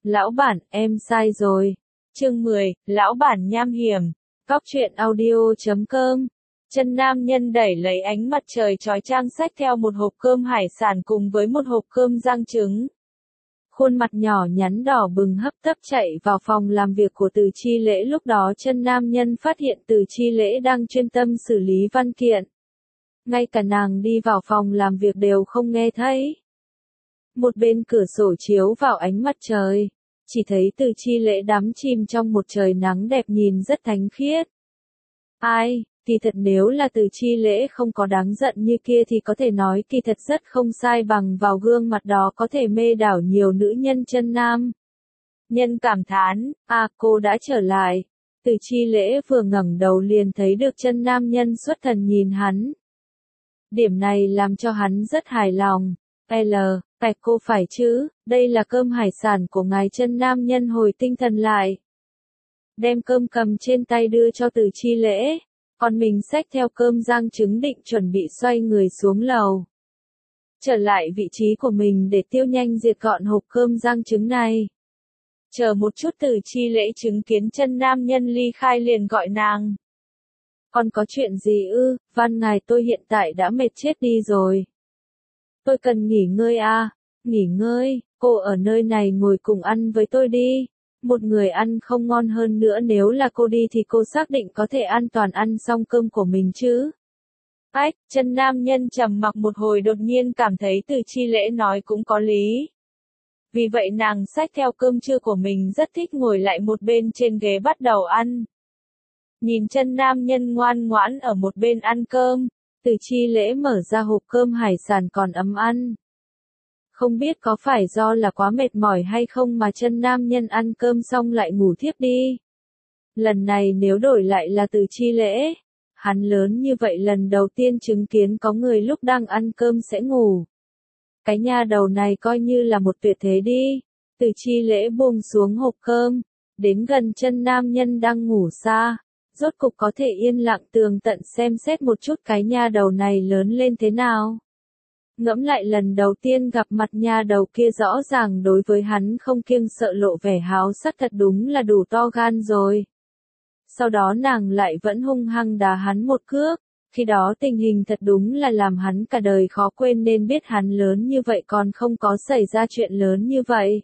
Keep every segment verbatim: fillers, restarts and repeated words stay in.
Lão bản, em sai rồi. Chương mười, lão bản nham hiểm. Cóc truyện audio chấm com. Chân nam nhân đẩy lấy ánh mặt trời chói chang xách theo một hộp cơm hải sản cùng với một hộp cơm rang trứng. Khuôn mặt nhỏ nhắn đỏ bừng hấp tấp chạy vào phòng làm việc của Từ Chi Lễ, lúc đó chân nam nhân phát hiện Từ Chi Lễ đang chuyên tâm xử lý văn kiện. Ngay cả nàng đi vào phòng làm việc đều không nghe thấy. Một bên cửa sổ chiếu vào ánh mặt trời, chỉ thấy Từ Chi Lễ đắm chìm trong một trời nắng đẹp nhìn rất thánh khiết. Ai, kỳ thật nếu là Từ Chi Lễ không có đáng giận như kia thì có thể nói kỳ thật rất không sai bằng vào gương mặt đó có thể mê đảo nhiều nữ nhân chân nam. Nhân cảm thán, à cô đã trở lại. Từ Chi Lễ vừa ngẩng đầu liền thấy được chân nam nhân xuất thần nhìn hắn. Điểm này làm cho hắn rất hài lòng. L, Bạch cô phải chứ, đây là cơm hải sản của ngài. Chân nam nhân hồi tinh thần lại. Đem cơm cầm trên tay đưa cho Từ Chi Lễ, còn mình xách theo cơm rang trứng định chuẩn bị xoay người xuống lầu. Trở lại vị trí của mình để tiêu nhanh diệt gọn hộp cơm rang trứng này. Chờ một chút. Từ Chi Lễ chứng kiến chân nam nhân ly khai liền gọi nàng. Còn có chuyện gì ư? Van ngài, tôi hiện tại đã mệt chết đi rồi. Tôi cần nghỉ ngơi à? Nghỉ ngơi, cô ở nơi này ngồi cùng ăn với tôi đi. Một người ăn không ngon hơn nữa, nếu là cô đi thì cô xác định có thể an toàn ăn xong cơm của mình chứ? Ách, chân nam nhân trầm mặc một hồi đột nhiên cảm thấy Từ Chi Lễ nói cũng có lý. Vì vậy nàng xách theo cơm trưa của mình rất thích ngồi lại một bên trên ghế bắt đầu ăn. Nhìn chân nam nhân ngoan ngoãn ở một bên ăn cơm, Từ Chi Lễ mở ra hộp cơm hải sản còn ấm ăn. Không biết có phải do là quá mệt mỏi hay không mà chân nam nhân ăn cơm xong lại ngủ thiếp đi. Lần này nếu đổi lại là Từ Chi Lễ, hắn lớn như vậy lần đầu tiên chứng kiến có người lúc đang ăn cơm sẽ ngủ. Cái nha đầu này coi như là một tuyệt thế đi. Từ Chi Lễ buông xuống hộp cơm, đến gần chân nam nhân đang ngủ xa. Rốt cục có thể yên lặng tường tận xem xét một chút cái nha đầu này lớn lên thế nào. Ngẫm lại lần đầu tiên gặp mặt nha đầu kia rõ ràng đối với hắn không kiêng sợ lộ vẻ háo sắc, thật đúng là đủ to gan rồi. Sau đó nàng lại vẫn hung hăng đá hắn một cước, khi đó tình hình thật đúng là làm hắn cả đời khó quên, nên biết hắn lớn như vậy còn không có xảy ra chuyện lớn như vậy.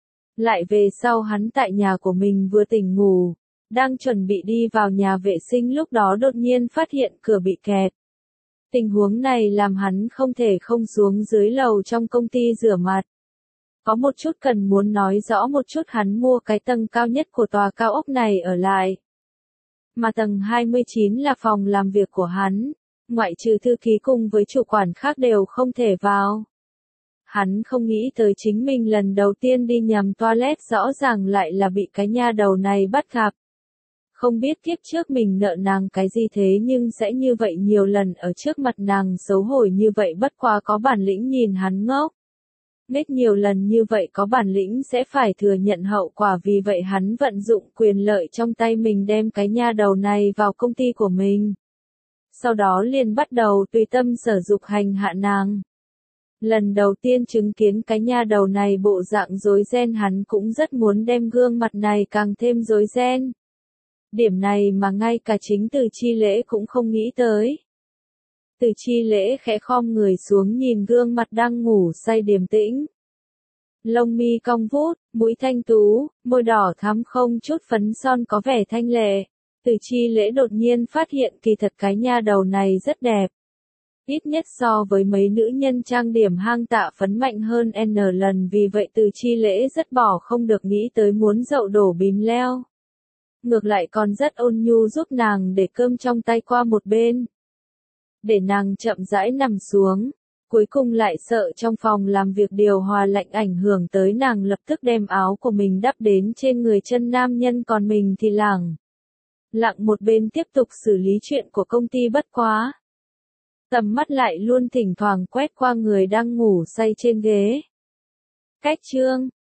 Lại về sau hắn tại nhà của mình vừa tỉnh ngủ, đang chuẩn bị đi vào nhà vệ sinh, lúc đó đột nhiên phát hiện cửa bị kẹt. Tình huống này làm hắn không thể không xuống dưới lầu trong công ty rửa mặt. Có một chút cần muốn nói rõ một chút, hắn mua cái tầng cao nhất của tòa cao ốc này ở lại. Mà tầng hai mươi chín là phòng làm việc của hắn, ngoại trừ thư ký cùng với chủ quản khác đều không thể vào. Hắn không nghĩ tới chính mình lần đầu tiên đi nhầm toilet rõ ràng lại là bị cái nha đầu này bắt gặp. Không biết kiếp trước mình nợ nàng cái gì thế nhưng sẽ như vậy nhiều lần ở trước mặt nàng xấu hổ như vậy, bất quá có bản lĩnh nhìn hắn ngốc. Biết nhiều lần như vậy có bản lĩnh sẽ phải thừa nhận hậu quả, vì vậy hắn vận dụng quyền lợi trong tay mình đem cái nha đầu này vào công ty của mình. Sau đó liền bắt đầu tùy tâm sở dục hành hạ nàng. Lần đầu tiên chứng kiến cái nha đầu này bộ dạng rối ren, hắn cũng rất muốn đem gương mặt này càng thêm rối ren. Điểm này mà ngay cả chính Từ Chi Lễ cũng không nghĩ tới. Từ Chi Lễ khẽ khom người xuống nhìn gương mặt đang ngủ say điềm tĩnh. Lông mi cong vút, mũi thanh tú, môi đỏ thắm không chút phấn son có vẻ thanh lệ. Từ Chi Lễ đột nhiên phát hiện kỳ thật cái nha đầu này rất đẹp. Ít nhất so với mấy nữ nhân trang điểm hang tạ phấn mạnh hơn N lần, vì vậy Từ Chi Lễ rất bỏ không được nghĩ tới muốn dậu đổ bìm leo. Ngược lại còn rất ôn nhu giúp nàng để cơm trong tay qua một bên. Để nàng chậm rãi nằm xuống. Cuối cùng lại sợ trong phòng làm việc điều hòa lạnh ảnh hưởng tới nàng, lập tức đem áo của mình đắp đến trên người chân nam nhân, còn mình thì lẳng lặng một bên tiếp tục xử lý chuyện của công ty. Bất quá tầm mắt lại luôn thỉnh thoảng quét qua người đang ngủ say trên ghế. Cách chương